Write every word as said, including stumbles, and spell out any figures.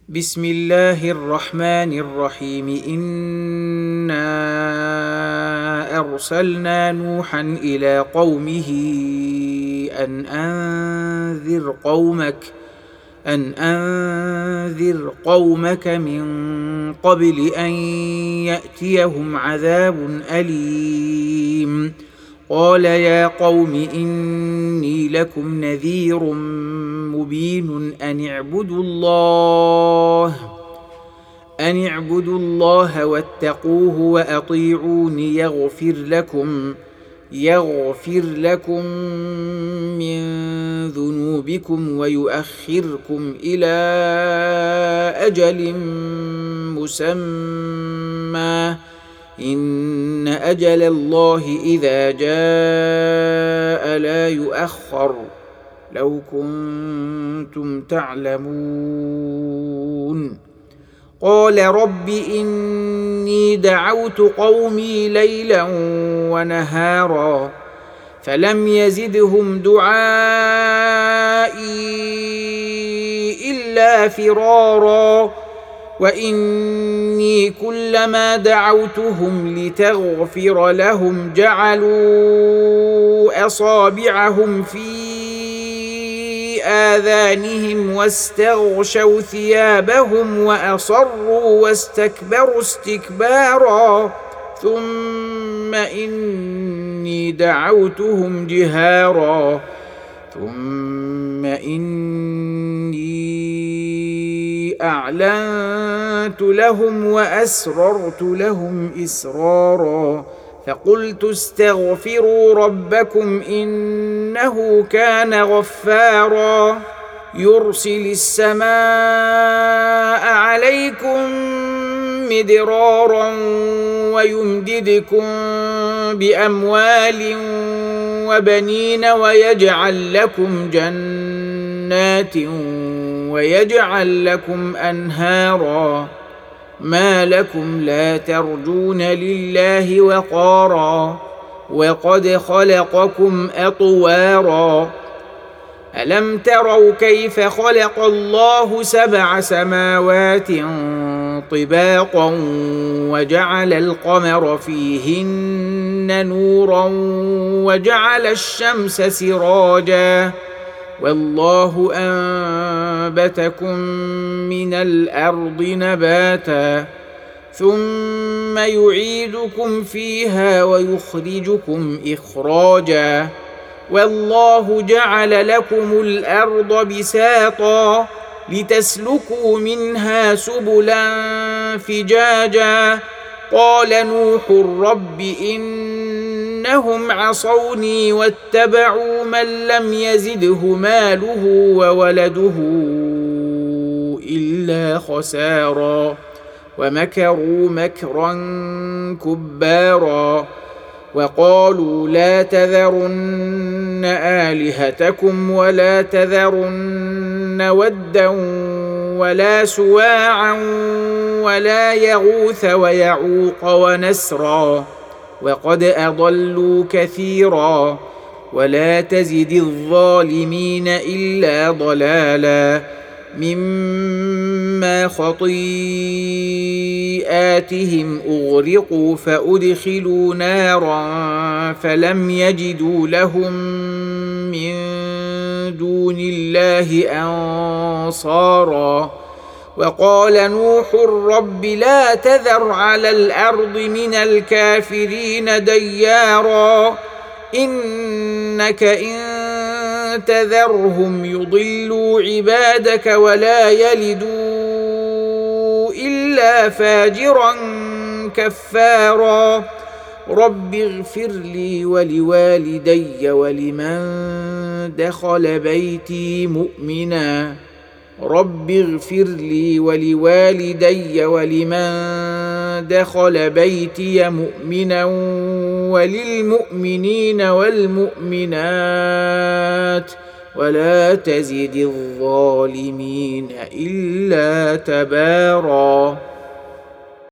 بسم الله الرحمن الرحيم إنا أرسلنا نوحا إلى قومه أن أنذر قومك أن أنذر قومك من قبل أن يأتيهم عذاب أليم. قال يا قوم إني لكم نذير مبين أن اعبدوا الله أن اعبدوا الله واتقوه وأطيعون يغفر لكم يغفر لكم من ذنوبكم ويؤخركم إلى أجل مسمى إن أجل الله إذا جاء لا يؤخر لو كنتم تعلمون. قال رب إني دعوت قومي ليلا ونهارا فلم يزدهم دعائي إلا فرارا وإني كلما دعوتهم لتغفر لهم جعلوا أصابعهم في آذانهم واستغشوا ثيابهم وأصروا واستكبروا استكبارا ثم إني دعوتهم جهارا ثم إني أعلنت لهم وأسررت لهم إسرارا فقلت استغفروا ربكم إنه كان غفارا يرسل السماء عليكم مدرارا ويمددكم بأموال وبنين ويجعل لكم جنات ويجعل لكم أنهارا ما لكم لا ترجون لله وقارا وقد خلقكم أطوارا ألم تروا كيف خلق الله سبع سماوات طباقا وجعل القمر فيهن نورا وجعل الشمس سراجا والله أنبتكم من الأرض نباتا ثم يعيدكم فيها ويخرجكم إخراجا والله جعل لكم الأرض بساطا لتسلكوا منها سبلا فجاجا قال نوح رب إنهم عصوني واتبعوا من لم يزده ماله وولده إلا خسارا ومكروا مكرا كبارا وقالوا لا تذرن آلهتكم ولا تذرن ودا ولا سواعا ولا يغوث ويعوق ونسرا وقد أضلوا كثيرا ولا تزد الظالمين إلا ضلالا مما خطيئاتهم أغرقوا فأدخلوا نارا فلم يجدوا لهم من دون الله أنصارا وقال نوح رب لا تذر على الأرض من الكافرين ديارا إنك إن تذرهم يضلوا عبادك ولا يلدوا إلا فاجرا كفارا رب اغفر لي ولوالدي ولمن دخل بيتي مؤمنا رب اغفر لي ولوالدي ولمن دخل بيتي مؤمنا وللمؤمنين والمؤمنات ولا تزد الظالمين إلا تبارا.